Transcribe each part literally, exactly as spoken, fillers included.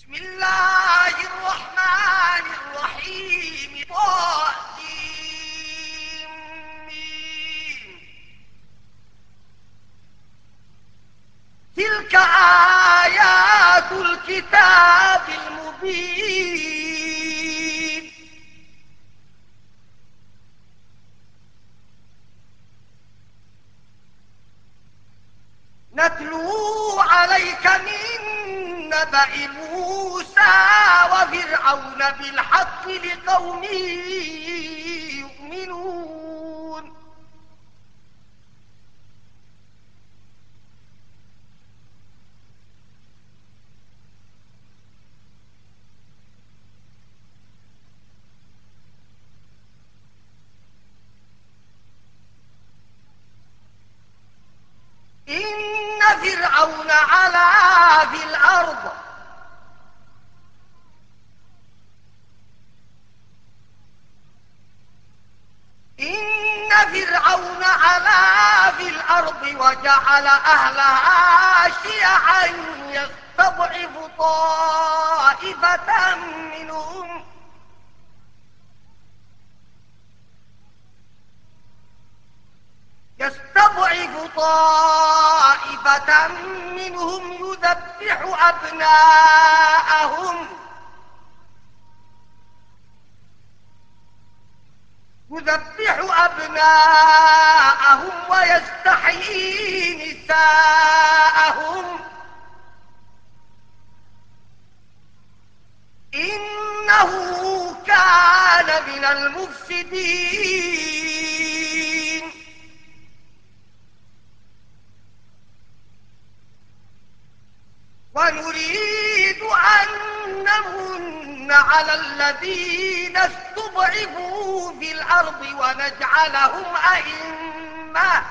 بسم الله الرحمن الرحيم. طاسين. تلك آيات الكتاب المبين. نتلو عليك من نبأ موسى وفرعون بالحق لقوم يؤمنون. إن فرعون علا في الأرض إن فرعون علا في الأرض وجعل أهلها شيعا يستضعف طائفة منهم يستضعف طائفة منهم يذبح أبناءهم يذبح أبناءهم ويستحيي نساءهم إنه كان من المفسدين. ونريد أن نمن على الذين استضعفوا في الأرض ونجعلهم أئمة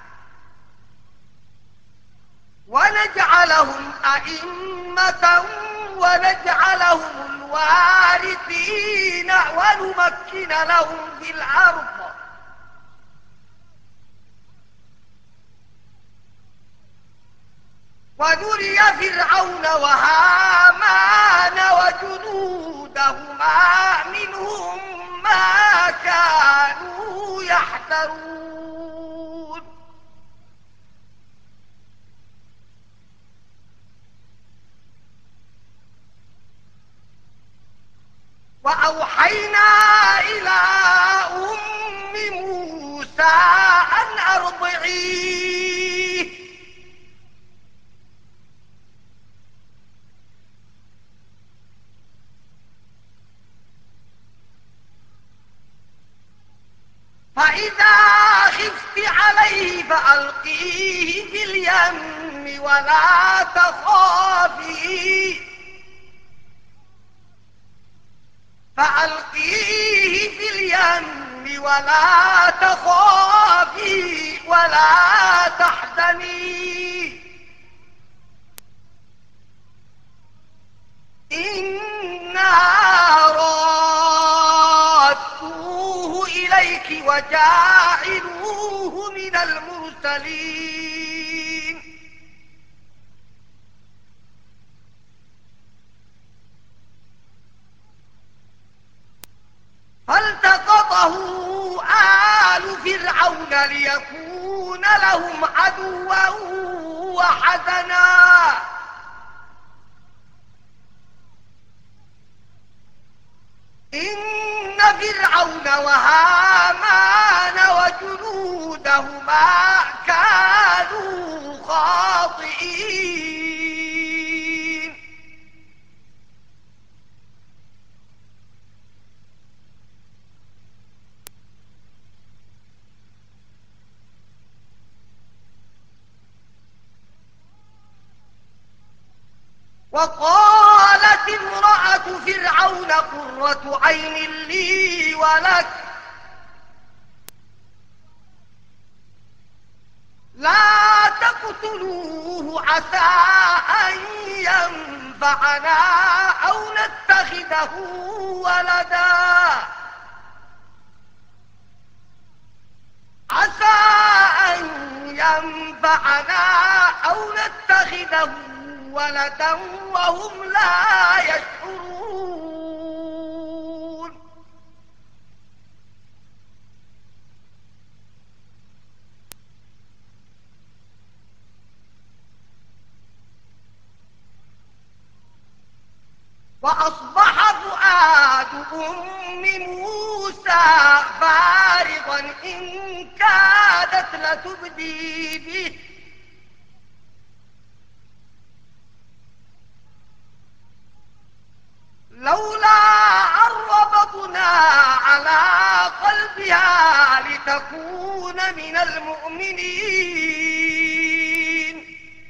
ونجعلهم أئمة ونجعلهم الوارثين ونمكن لهم في الأرض ونري فرعون وهامان وجنودهما منهم ما كانوا يحذرون. وأوحينا إلى أم موسى أن أرضعيه فإذا خفت عليه فألقيه في اليم ولا تخافي فألقيه في اليم ولا تخافي ولا تحزني إنا رادوه إليك وجاعلوه من المرسلين. فالتقطه آل فرعون ليكون لهم عدوا وحزنا إن فرعون وهامان وجنودهما كانوا خاطئين. وقالت امرأة فرعون قرة عين لي ولك لا تقتلوه عسى أن ينفعنا أو نتخذه ولدا عسى أن ينفعنا أو نتخذه ولدا وهم لا يشعرون. وأصبح فؤاد أم موسى فارغا إن كادت لتبدي به لولا أن ربطنا على قلبها لتكون من المؤمنين.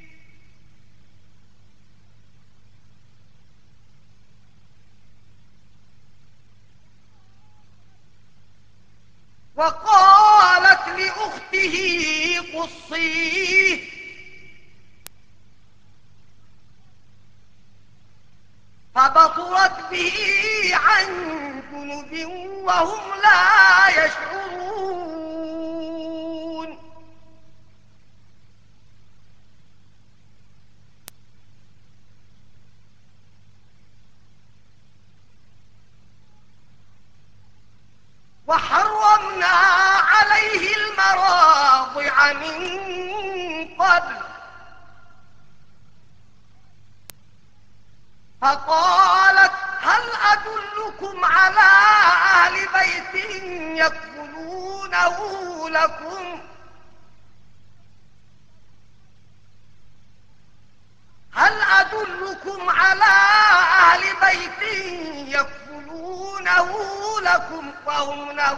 وقالت لأخته قصيه فبصرت به عن جنب وهم لا يشعرون. وحرمنا عليه المراضع من قبل فقالت هل أدلكم على أهل بيت يكفلونه لكم هل أدلكم على أهل بيت يكفلونه لكم وهم له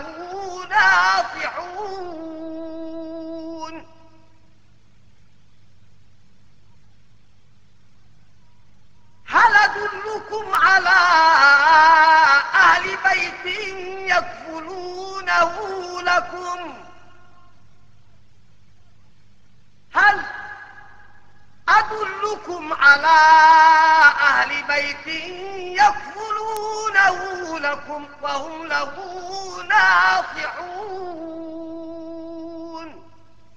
ناصحون. هل أدلكم على أهل بيت يكفلونه لكم هل أدلكم على أهل بيت يكفلونه لكم وهم له ناصحون.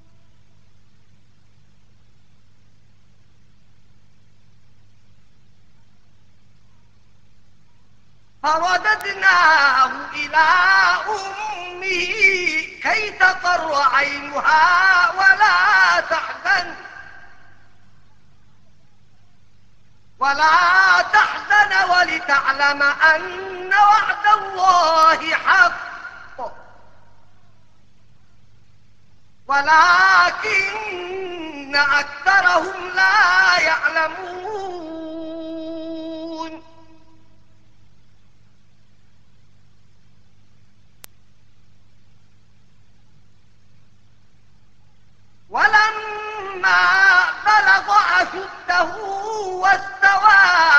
فرددناه إلى أمه كي تقر عينها ولا تحزن ولا تحزن ولتعلم أن وعد الله حق ولكن أكثرهم لا يعلمون. ولما بلغ أشده واستوى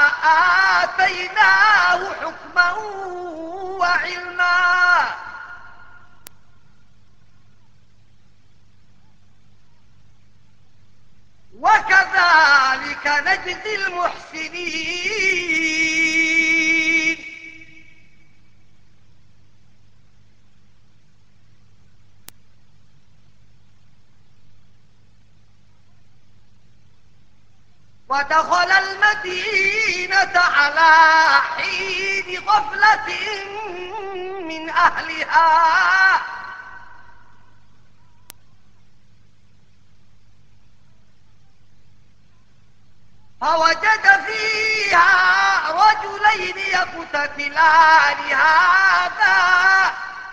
آتيناه حكما وعلما وكذلك نجزي المحسنين. ودخل المدينة على حين غفلة من أهلها فوجد فيها رجلين يقتتلان هذا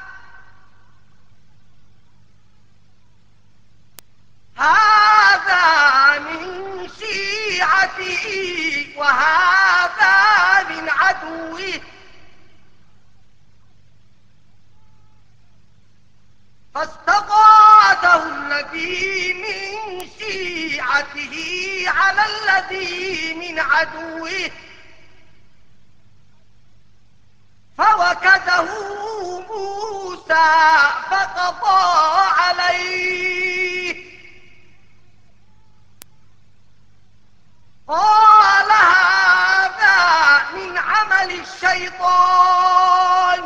هذا من شيعته وهذا من عدوه فاستغاثه الذي من شيعته على الذي من عدوه فوكزه موسى فقضى عليه قال هذا من عمل الشيطان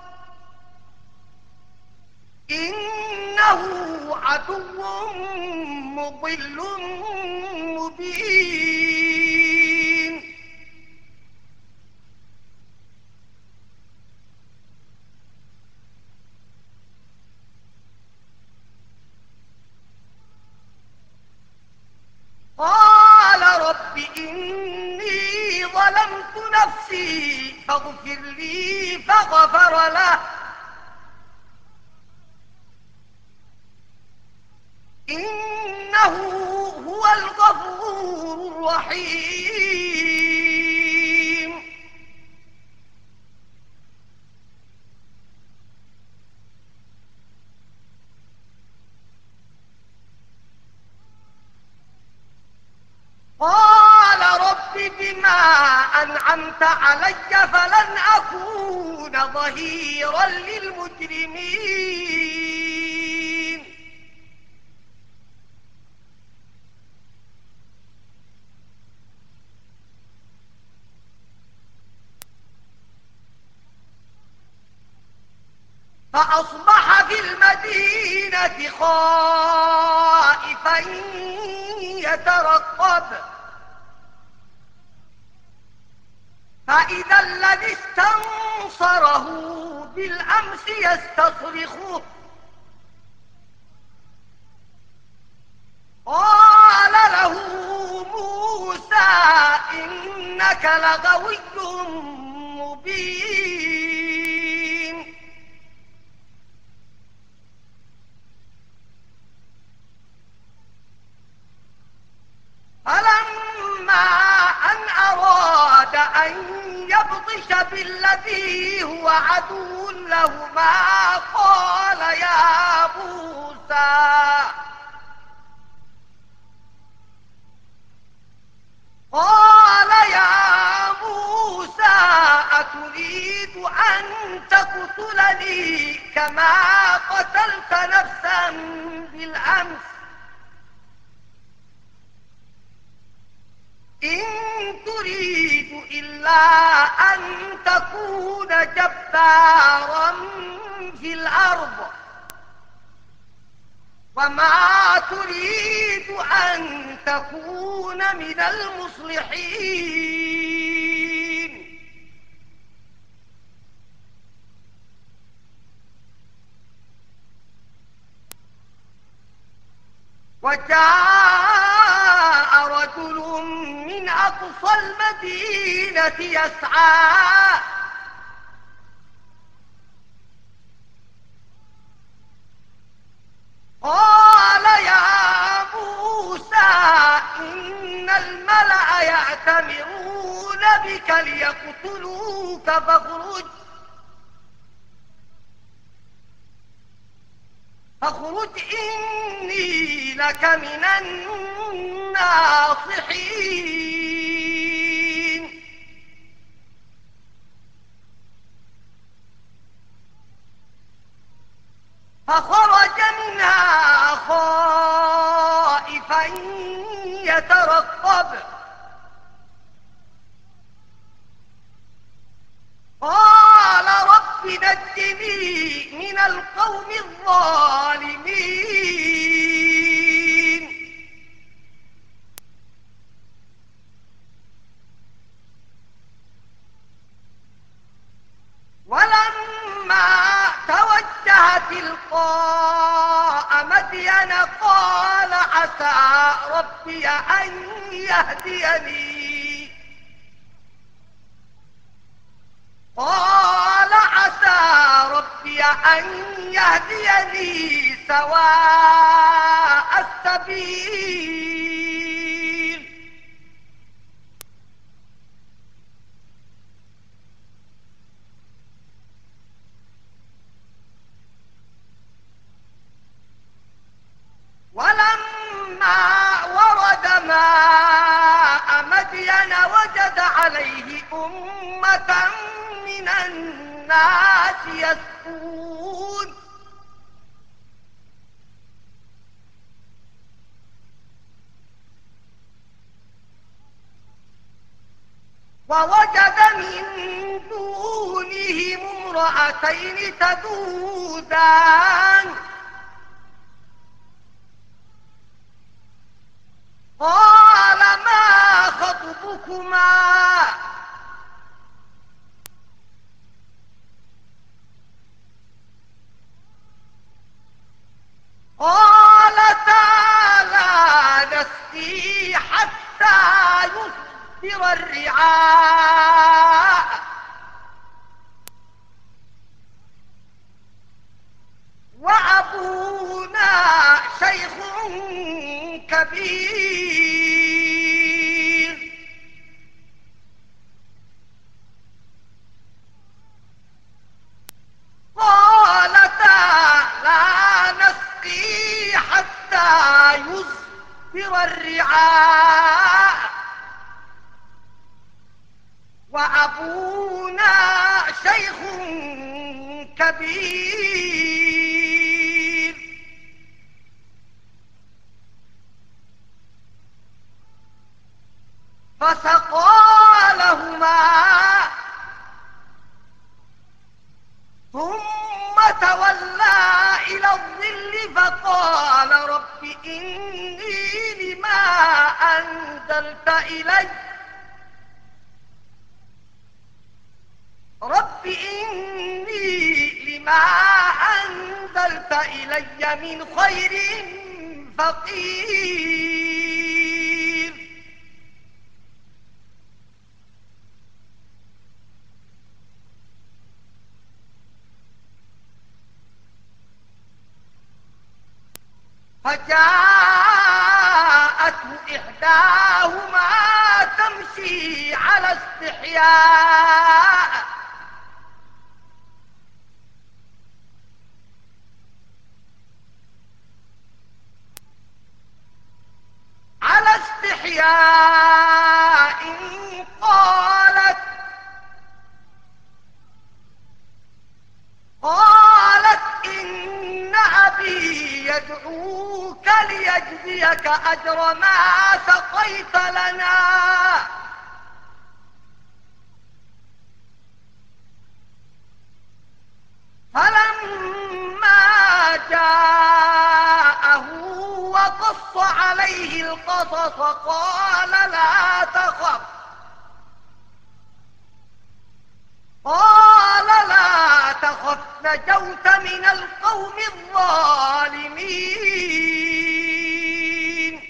إنه عدو مضل مبين. ظلمت نفسي فاغفر لي فغفر له إنه هو الغفور الرحيم. قال رب بما أنعمت علي فلن أكون ظهيرا للمجرمين. فأصبح في المدينة خائفا يترقب فإذا الذي استنصره بالأمس يستصرخه قال له موسى إنك لغوي مبين. فلما أن أراد أن يبطش بالذي هو عدو لهما قال يا موسى قال يا موسى أتريد أن تقتلني كما قتلت نفسا بالأمس إن تريد إلا أن تكون جبارا في الأرض وما تريد أن تكون من المصلحين. وجاء رجل من أقصى المدينة يسعى قال يا موسى إن الملأ يأتمرون بك ليقتلوك فاخرج فاخرج إني لك من الناصحين. فخرج منها خائفا يترقب قال رب نجني من القوم الظالمين. ولما توجه تلقاء مدين قال عسى ربي أن يهديني قال عسى ربي أن يهديني سواء السبيل. ولما ورد ماء مدين وجد عليه أمة من الناس يسقون ووجد من دونهم امرأتين تذودان قال ما خطبكما قالتا لا نسقي حتى يصدر الرعاء وأبونا شيخ كبير قالتا لا نسقي حتى يصدر الرعاء وأبونا شيخ كبير فسقى لهما ثم تولى إلى الظل فقال رب إني لما أنزلت إلي رب إني لما أنزلت إلي من خير فقير فجاءته إحداهما تمشي على استحياء على استحياء قالت قالت إن أبي يدعوك ليجزيك أجر ما سقيت لنا فلما جاءه وقص عليه القصص قال لا تخف قال لا تخف نجوت من القوم الظالمين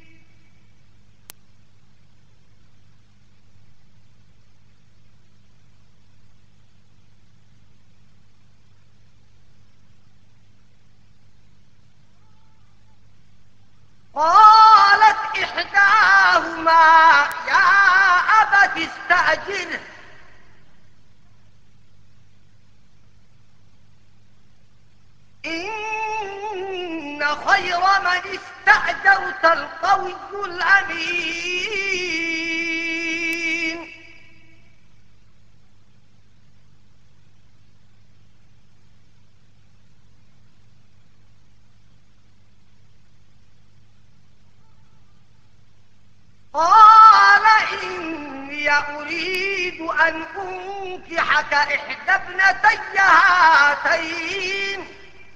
قالت إحداهما يا أبت استأجره إن خير من استأجرت القوي الأمين قال إني أريد أن أنكحك إحدى ابنتي هاتين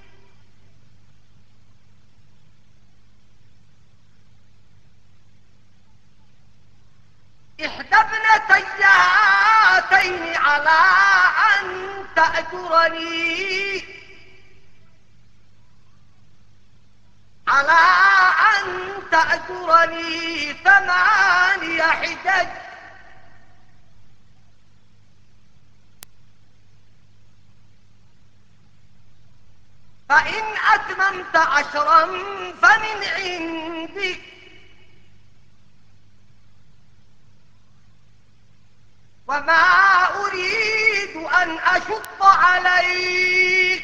إحدى ابنتي هاتين على أن تأجرني على أن تأجرني ثماني حجج فإن أتممت عشرا فمن عندك وما أريد أن أشق عليك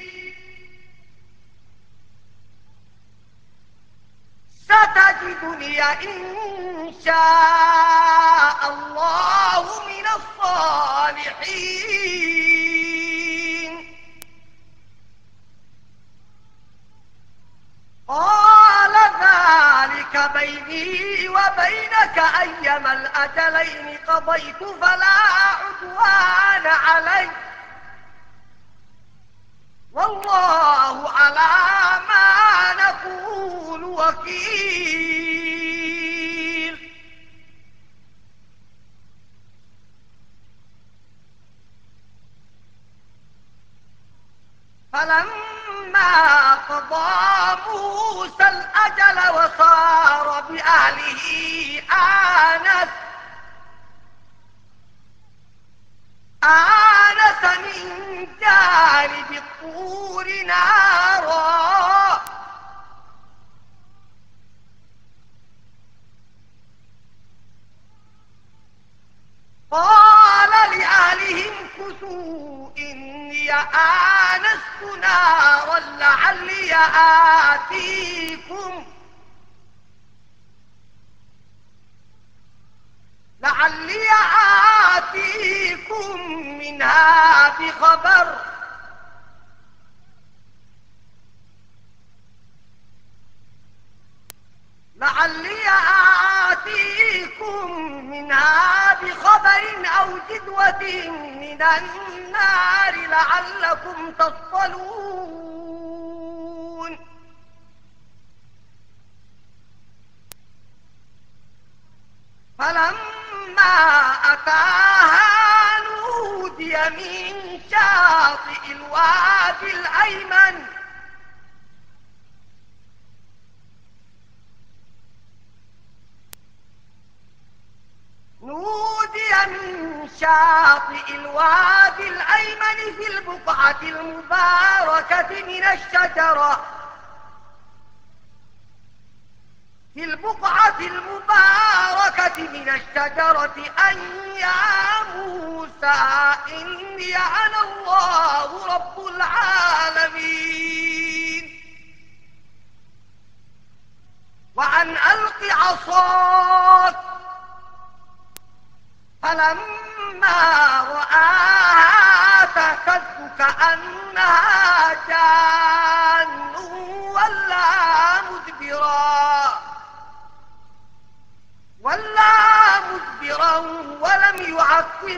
ستجدني إن شاء الله من الصالحين قال ذلك بيني وبينك أيما الأجلين قضيت فلا عدوان علي والله على ما نقول وكيل فلما قضى موسى الأجل وصار بأهله آنس الطور نارا قال لأهلهم كثوا إني آنست نارا لعلي آتيكم لعلي آتيكم منها بخبر لعلي آتيكم منها بخبر أو جدوة من النار لعلكم تصطلون فلما أتاها نودي من شاطئ الوادي الأيمن نودي من شاطئ الوادي الأيمن في البقعة المباركة من الشجرة في البقعة المباركة من الشجرة أن يا موسى إني أنا الله رب العالمين وأن ألق عصاك فلما رآها تهتز كأنها جان ولا مدبرا ولا مدبرا ولم يعقب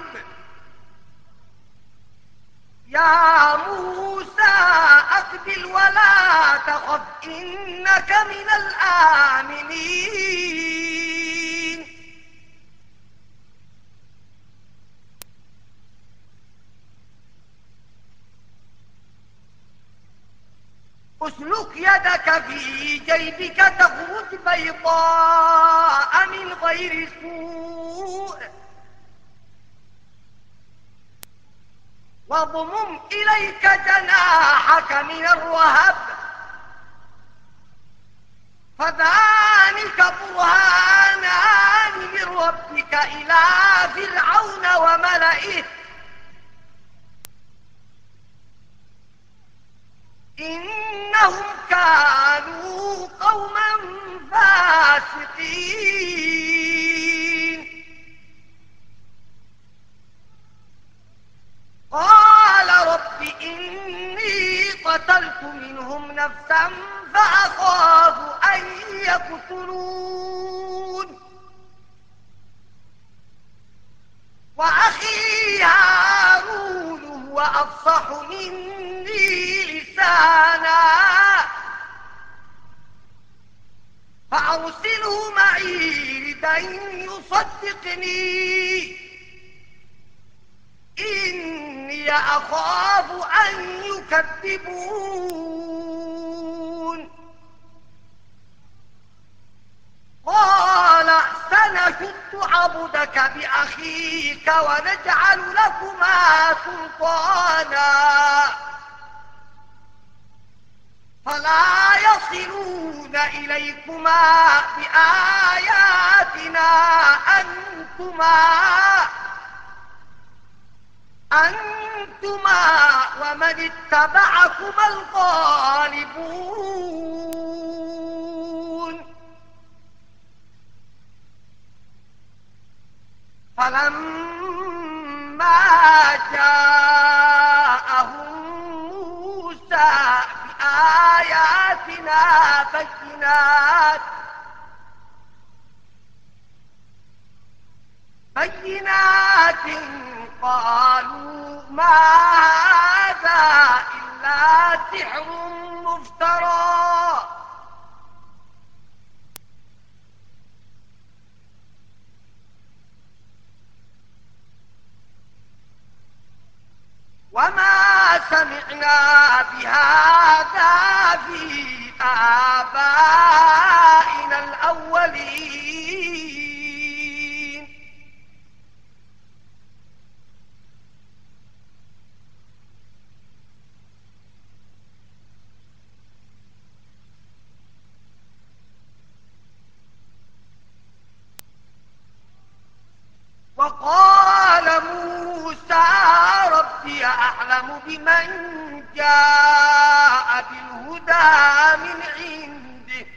يا موسى أقبل ولا تخف إنك من الآمنين اسلك يدك في جيبك تخرج بيضاء من غير سوء واضمم إليك جناحك من الرهب فذلك برهانان من ربك إلى فرعون وملئه إنهم كانوا قوما فاسقين قال رب إني قتلت منهم نفسا فأخاف أن يقتلون وأخي هارون هو أفصح مني لسانا فأرسله معي لكي يصدقني إني أخاف أن يكذبون قال سنشد عضدك بأخيك ونجعل لكما سلطانا فلا يصلون إليكما بآياتنا أنتما أنتما ومن اتبعكما الغالبون فلما جاءهم موسى بآياتنا بينات بينات قالوا ما هذا إلا سحر مفترى وما سمعنا بهذا في آبائنا الأولين ربي أعلم بمن جاء بالهدى من عنده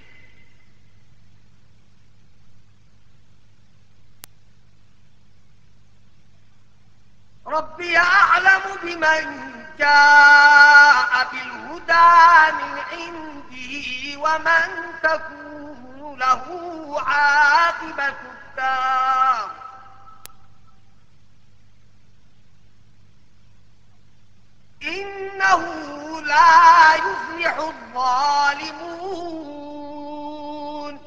ربي أعلم بمن جاء بالهدى من عنده ومن تكون له عاقبة الدار إنه لا يفلح الظالمون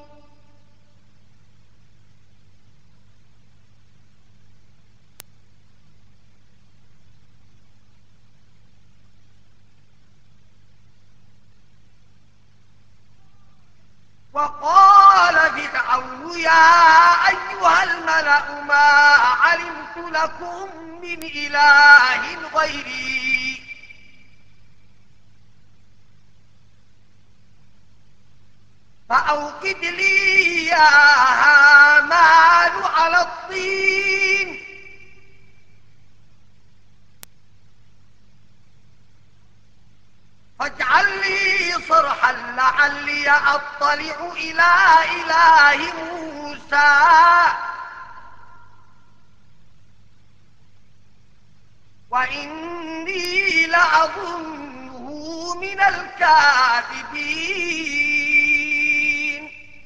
وقال فرعون يا أيها الملأ ما علمت لكم من إله غيري فأوقد لي يا هامان على الطين فاجعل لي صرحا لعلي أطلع إلى إله موسى وإني لأظنه من الكاذبين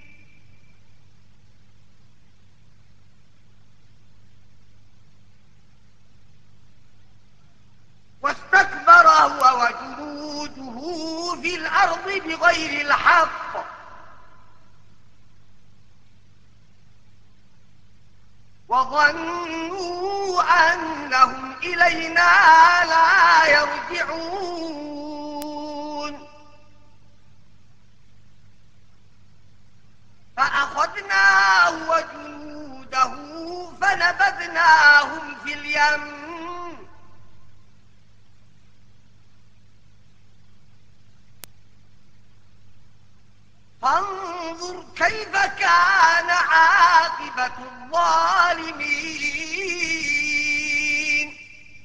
واستكبر هو وجنوده في الأرض بغير الحق وظنوا أنهم إلينا لا يرجعون فأخذناه وجنوده فنبذناهم في اليم فانظر كيف كان عاقبة الظالمين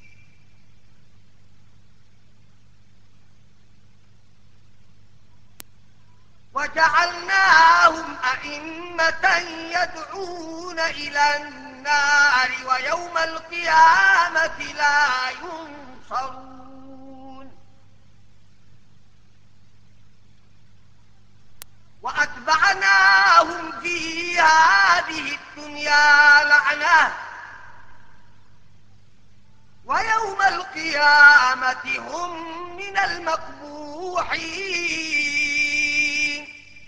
وجعلناهم أئمة يدعون إلى النار ويوم القيامة لا ينصرون وأتبعناهم في هذه الدنيا لعنة ويوم القيامة هم من المقبوحين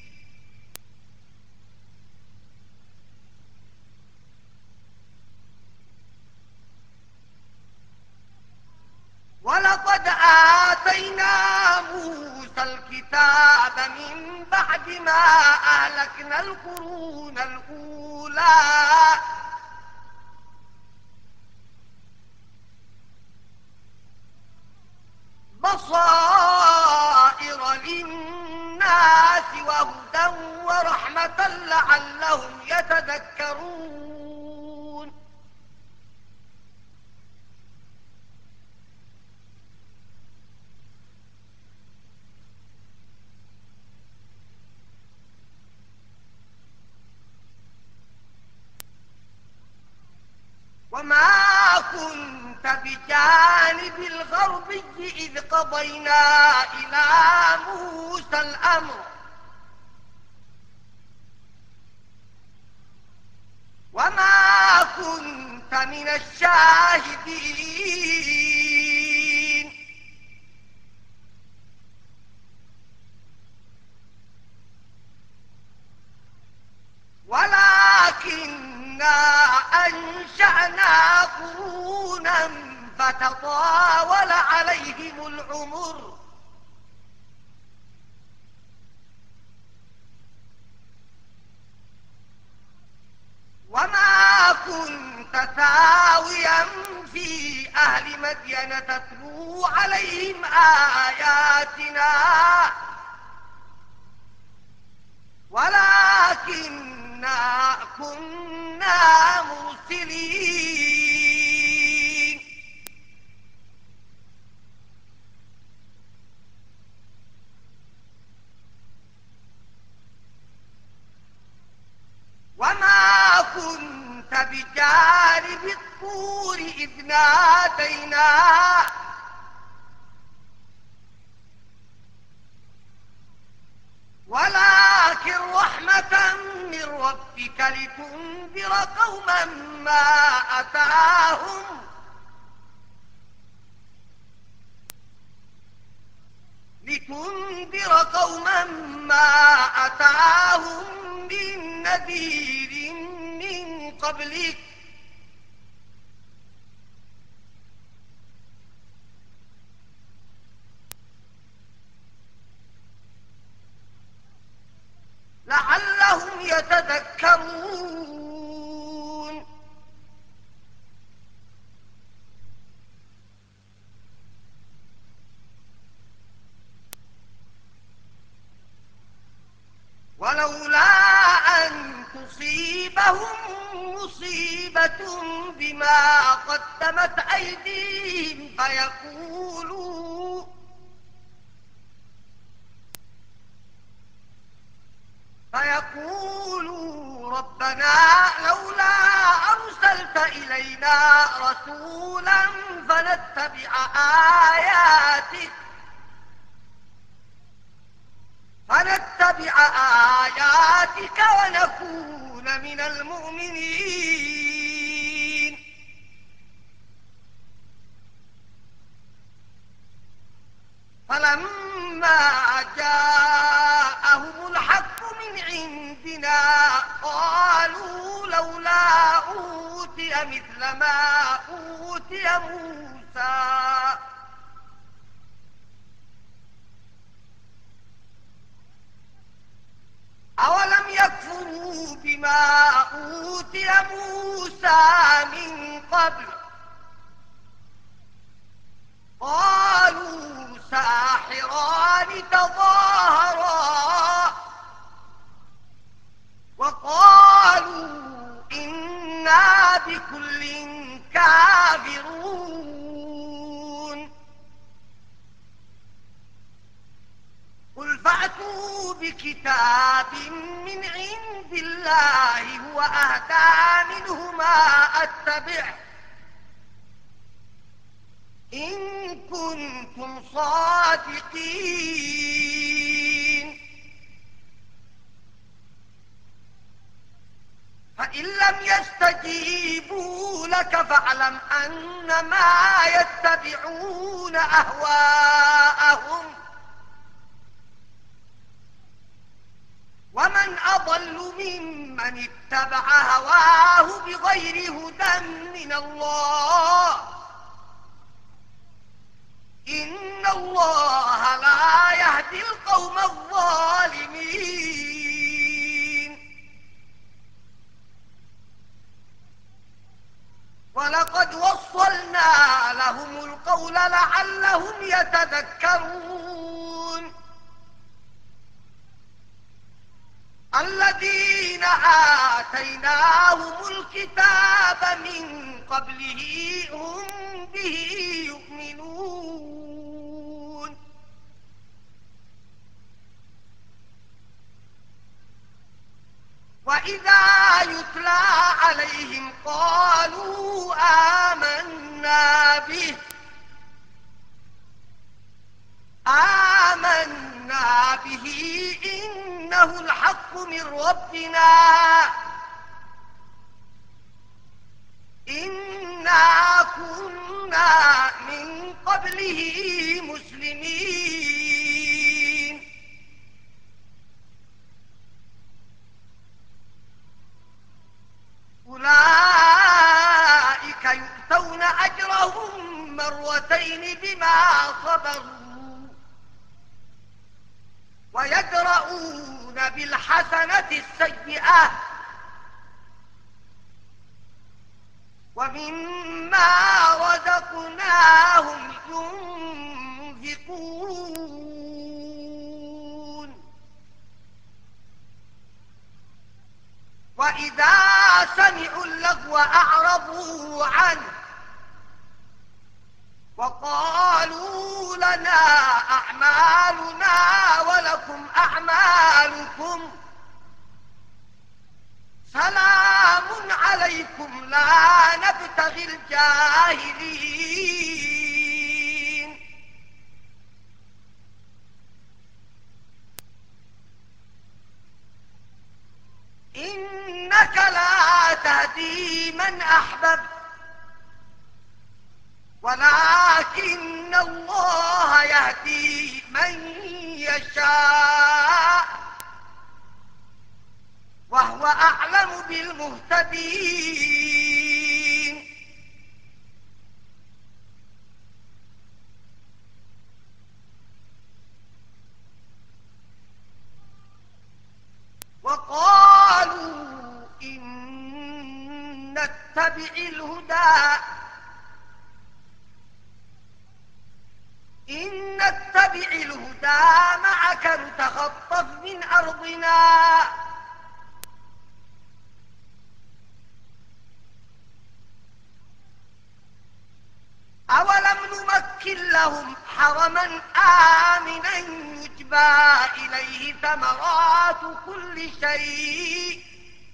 ولقد آتينا موسى الكتاب من بعد ما أهلكنا القرون الأولى بصائر للناس وهدى ورحمة لعلهم يتذكرون وما كنت بجانب الغربي إذ قضينا إلى موسى الأمر وما كنت من الشاهدين ولكننا أنشأنا قرونا فتطاول عليهم العمر وما كنت ثاويا في أهل مدين تتلو عليهم آياتنا ولكننا كنا مرسلين ناديناه ولكن رحمة من ربك لتنذر قوما ما أتاهم لتنذر قوما ما أتاهم من نذير من قبلك لعلهم يتذكرون. ولولا أن تصيبهم مصيبة بما قدمت أيديهم فيقولوا فيقولوا ربنا لولا أرسلت إلينا رسولا فنتبع آياتك فنتبع آياتك ونكون من المؤمنين. فلما جاءهم الحق من عندنا قالوا لولا أوتي مثل ما أوتي موسى أولم يكفروا بما أوتي موسى من قبل قالوا ساحران تظاهرا وقالوا إنا بكل كافرون. قل فأتوا بكتاب من عند الله هو أهدى منهما أتبعه إن كنتم صادقين. فإن لم يستجيبوا لك فاعلم أنما يتبعون أهواءهم ومن أضل ممن اتبع هواه بغير هدى من الله إن الله لا يهدي القوم الظالمين. ولقد وصلنا لهم القول لعلهم يتذكرون. الذين آتيناهم الكتاب من قبله هم به يؤمنون. وإذا يتلى عليهم قالوا آمنا به آمنا به إنه الحق من ربنا إنا كنا من قبله مسلمين. أولئك يؤتون أجرهم مرتين بما صبروا ويدرؤون بالحسنة السيئة ومما رزقناهم ينفقون. وإذا سمعوا اللغو أعرضوا عنه وقالوا لنا أعمالنا ولكم أعمالكم سلام عليكم لا نبتغي الجاهلين. إنك لا تهدي من أحببت ولكن الله يهدي من يشاء وهو أعلم بالمهتدين. وقالوا إن نتبع الهدى إن نتبع الهدى معك نتخطف من أرضنا أولم نمكن لهم حرما آمنا يجبى إليه ثمرات كل شيء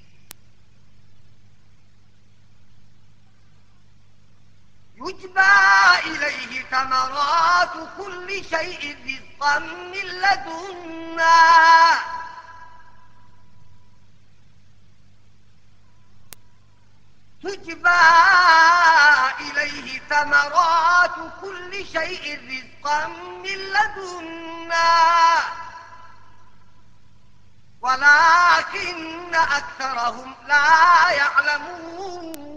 يجبى إليه ثمرات كل شيء رزقا من لدنا تجبى إليه ثمرات كل شيء رزقا من لدنا ولكن أكثرهم لا يعلمون.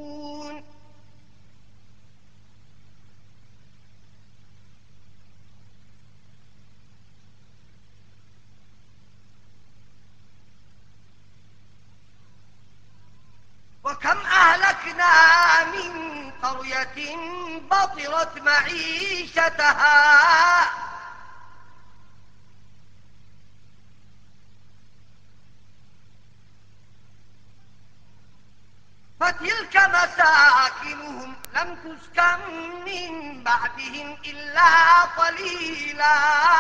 وكم أهلكنا من قرية بطرت معيشتها فتلك مساكنهم لم تسكن من بعدهم إلا قليلا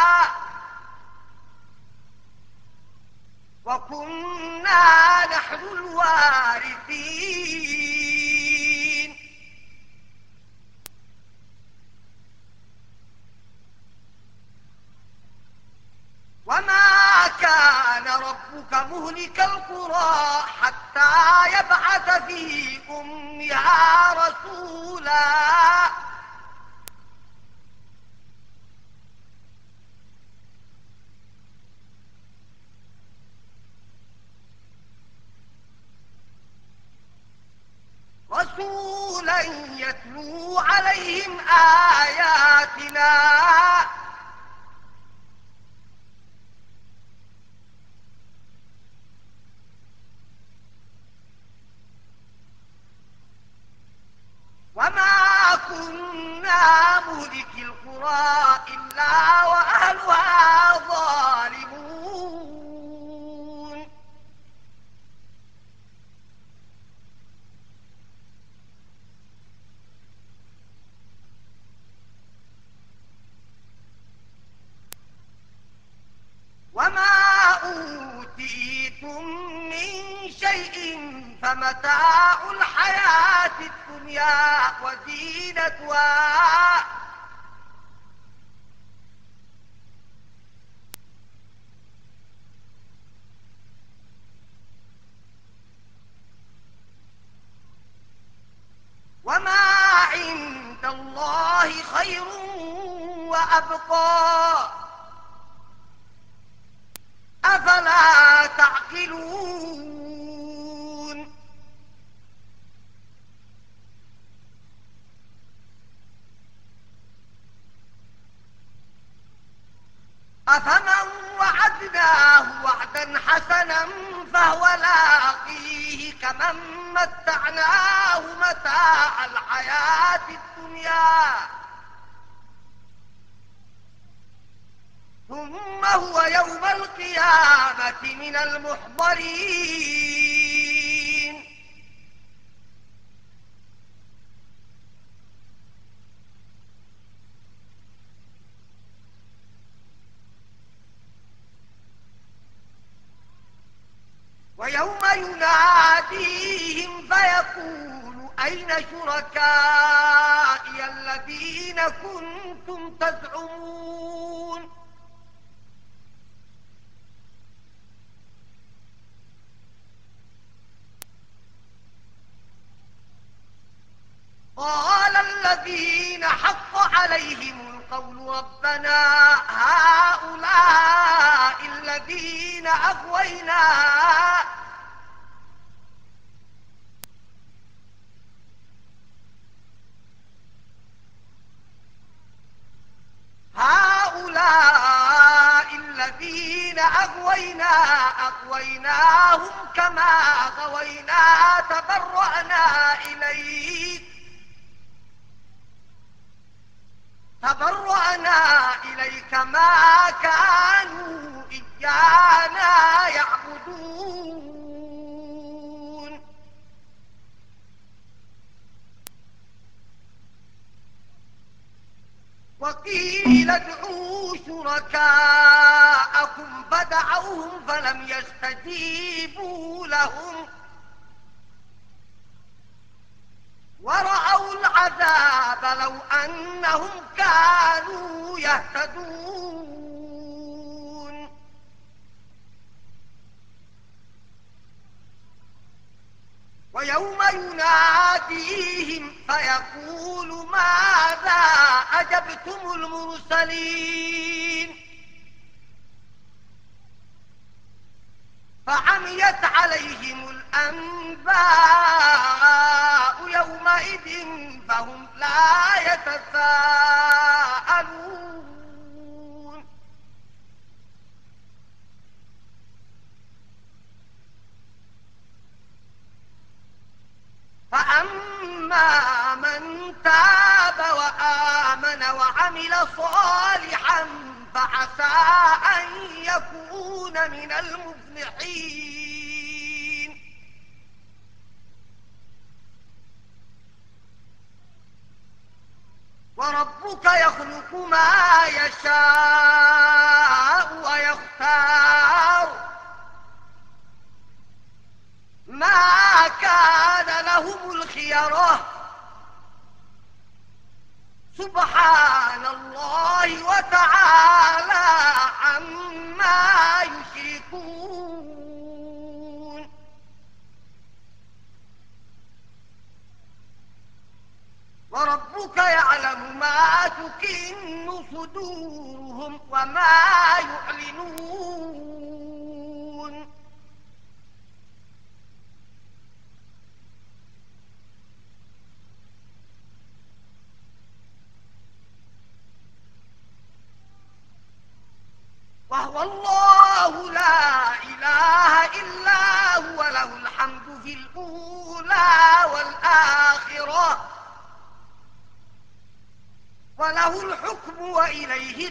وكنا نحن الوارثين. وما كان ربك مهلك القرى حتى يبعث في أمها رسولا رسولا يتلو عليهم آياتنا وما كنا مهلك القرى إلا وأهلها ظالمون. وما أوتيتم من شيء فمتاع الحياة الدنيا وزينتها وما عند الله خير وأبقى أفلا تعقلون. أفمن وعدناه وعدا حسنا فهو لاقيه كمن متعناه متاع الحياة الدنيا ثم هو يوم القيامة من المحضرين. ويوم يناديهم فيقول أين شركائي الذين كنتم تزعمون قال الذين حق عليهم القول ربنا هؤلاء الذين أغوينا هؤلاء الذين أغوينا أغويناهم كما غوينا تبرأنا إليك تبرأنا إليك ما كانوا إيانا يعبدون وقيل ادعوا شركاءكم فدعوهم فلم يستجيبوا لهم ورأوا العذاب لو أنهم كانوا يهتدون ويوم يناديهم فيقول ماذا أجبتم المرسلين فعميت عليهم الأنباء يومئذ فهم لا يتساءلون فأما من تاب وآمن وعمل صالحا فعسى أن يكون من المفلحين وربك يخلق ما يشاء ويختار ما كان لهم الخيرة سبحان الله وتعالى عما يشركون وربك يعلم ما تكن صدورهم وما يعلنون وهو الله لا إله إلا هو له الحمد في الأولى والآخرة وله الحكم وإليه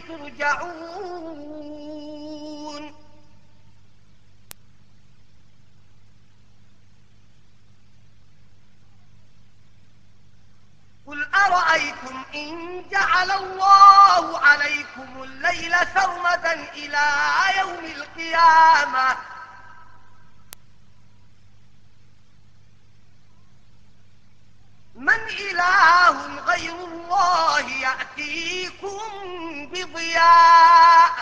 ترجعون قل أرأيتم إن جعل الله عليكم الليل سرمدا إلى يوم القيامة من إله غير الله يأتيكم بضياء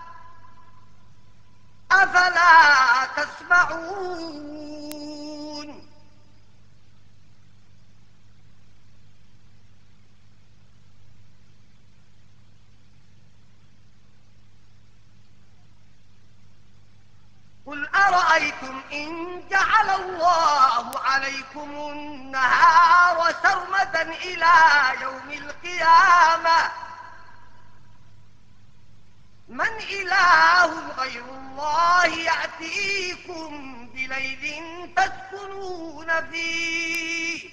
أفلا تسمعون قل أرأيتم إن جعل الله عليكم النهار سرمدا إلى يوم القيامة من إله غير الله يأتيكم بليل تسكنون فيه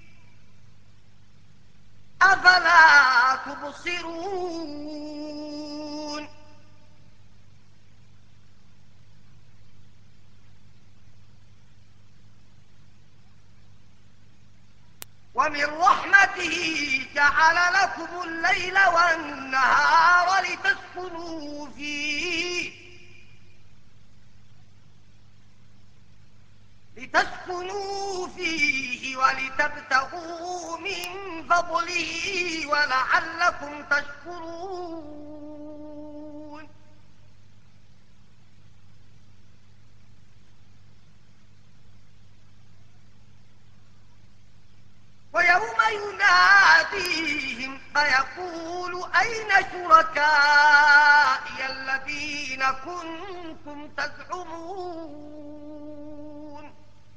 أفلا تبصرون ومن رحمته جعل لكم الليل والنهار لتسكنوا فيه لتسكنوا فيه ولتبتغوا من فضله ولعلكم تشكرون. ويوم يناديهم فيقول أين شركائي الذين كنتم تزعمون.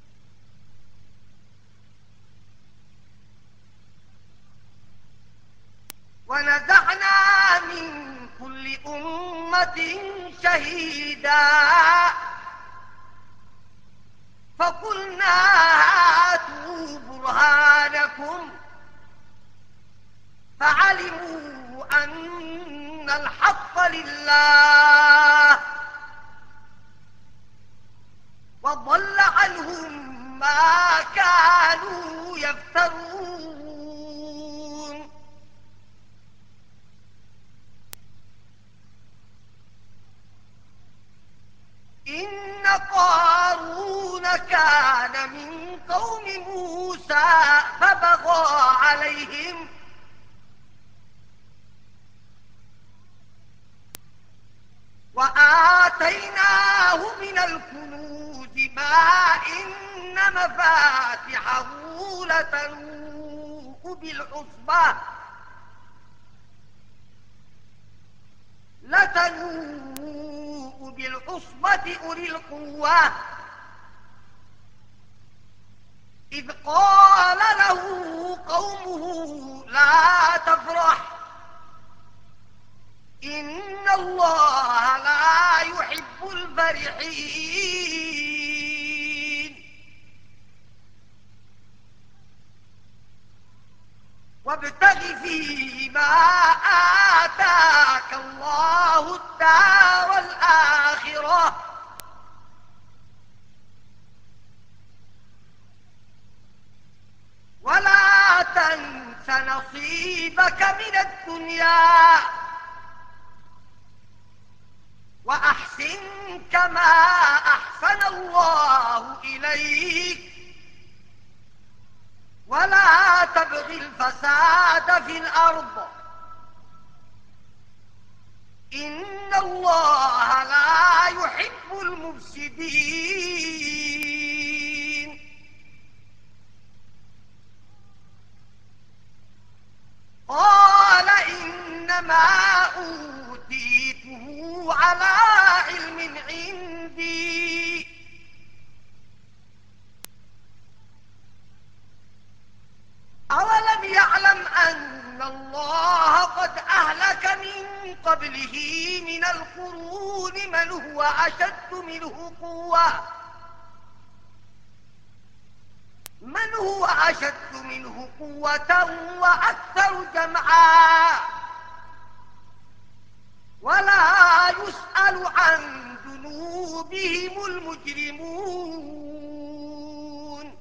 ونزعنا من كل أمة شهيدا فقلنا هاتوا برهانكم فعلموا أن الحق لله وضل عنهم ما كانوا يفترون. إن قارون كان من قوم موسى فبغى عليهم وآتيناه من الكنوز ما إن مفاتحه لتنوء بالعصبة لتنوء بالعصبة أولي القوة إذ قال له قومه لا تفرح إن الله لا يحب الفرحين. وابتغ فيما آتاك الله الدار الآخرة ولا تنس نصيبك من الدنيا وأحسن كما أحسن الله إليك ولا تبغ الفساد في الأرض إن الله لا يحب المفسدين. قال إنما أوتيته على علم عندي أولم يعلم أن الله قد أهلك من قبله من القرون من هو أشد منه قوة من هو أشد منه قوة وأكثر جمعا ولا يسأل عن ذنوبهم المجرمون.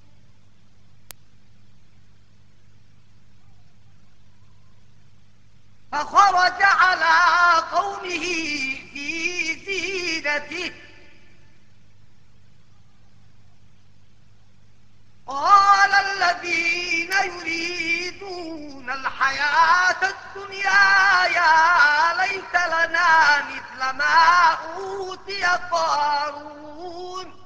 فخرج على قومه في زينته قال الذين يريدون الحياة الدنيا يا ليت لنا مثل ما أوتي قارون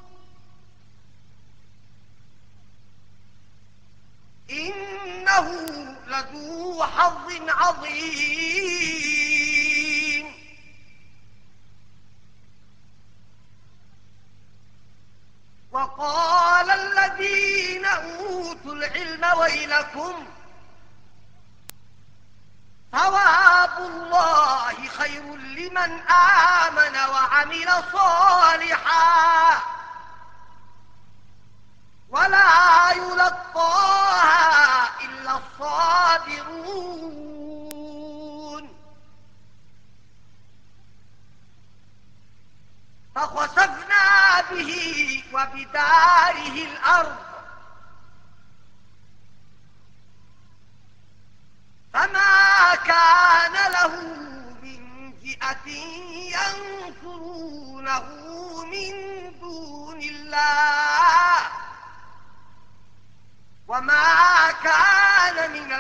إنه لذو حظ عظيم. وقال الذين أوتوا العلم ويلكم ثواب الله خير لمن آمن وعمل صالحا ولا يلقاها إلا الصابرون. فخسفنا به وبداره الأرض فما كان له من فئة ينصرونه من دون الله وما كان من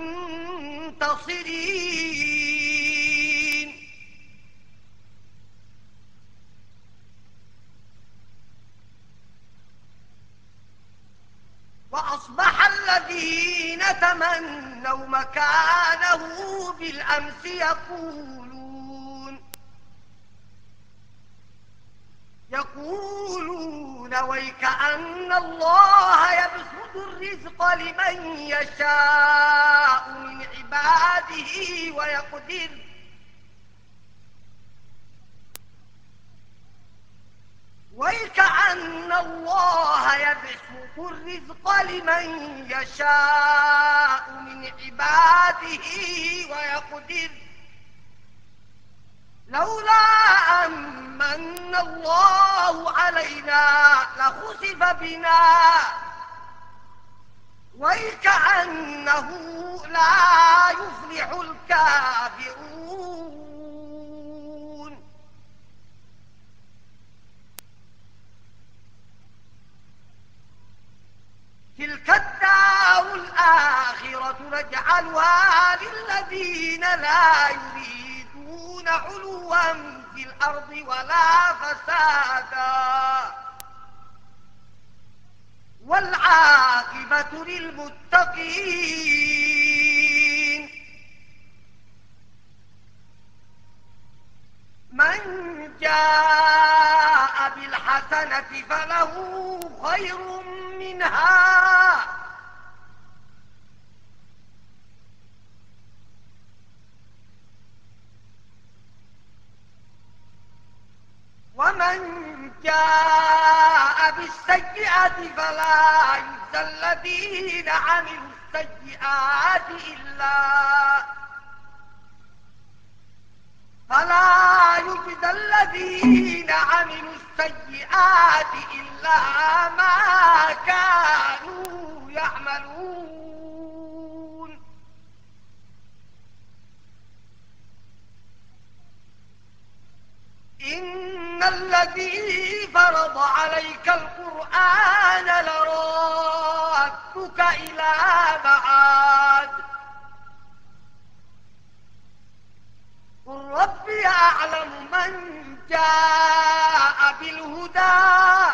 المنتصرين. وأصبح الذين تمنوا مكانه بالأمس يقولون يقولون ويكأن الله يبسط الرزق لمن يشاء من عباده ويقدر ويكأن الله يبسط الرزق لمن يشاء من عباده ويقدر لولا أمن الله علينا لخسف بنا ويكأنه لا يفلح الكافرون. تلك الدار الآخرة نجعلها للذين لا يريدون علوا في الأرض ولا فسادا والعاقبة للمتقين. من جاء بالحسنة فله خير منها ومن جاء بالسيئة فلا يجزى الذين عملوا السيئات إلا فلا يجزى الذين عملوا السيئات إلا ما كانوا يعملون. إن الذي فرض عليك القرآن لرادك إلى معاد قل ربي أعلم من جاء بالهدى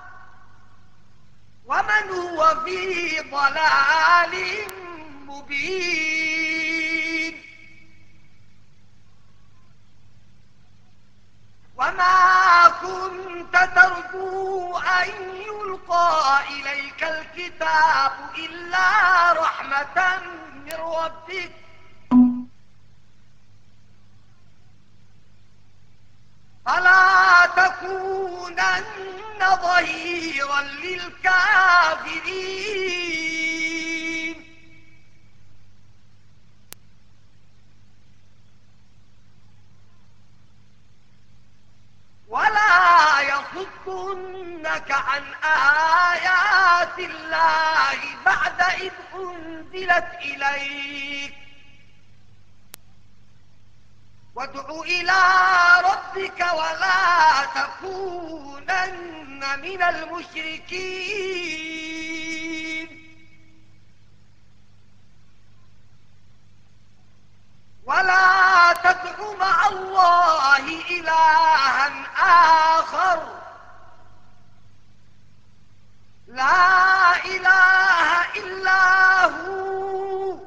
ومن هو في ضلال مبين. وما كنت ترجو أن يلقى إليك الكتاب إلا رحمة من ربك فلا تكونن ظهيرا للكافرين. ولا يصدنك عن آيات الله بعد إذ أنزلت إليك وادع إلى ربك ولا تكونن من المشركين. ولا تدع مع الله إلها آخر لا إله إلا هو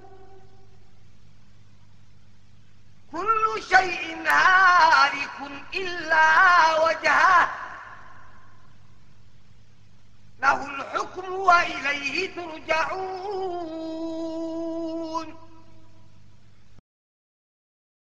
كل شيء هالك إلا وجهه له الحكم وإليه ترجعون.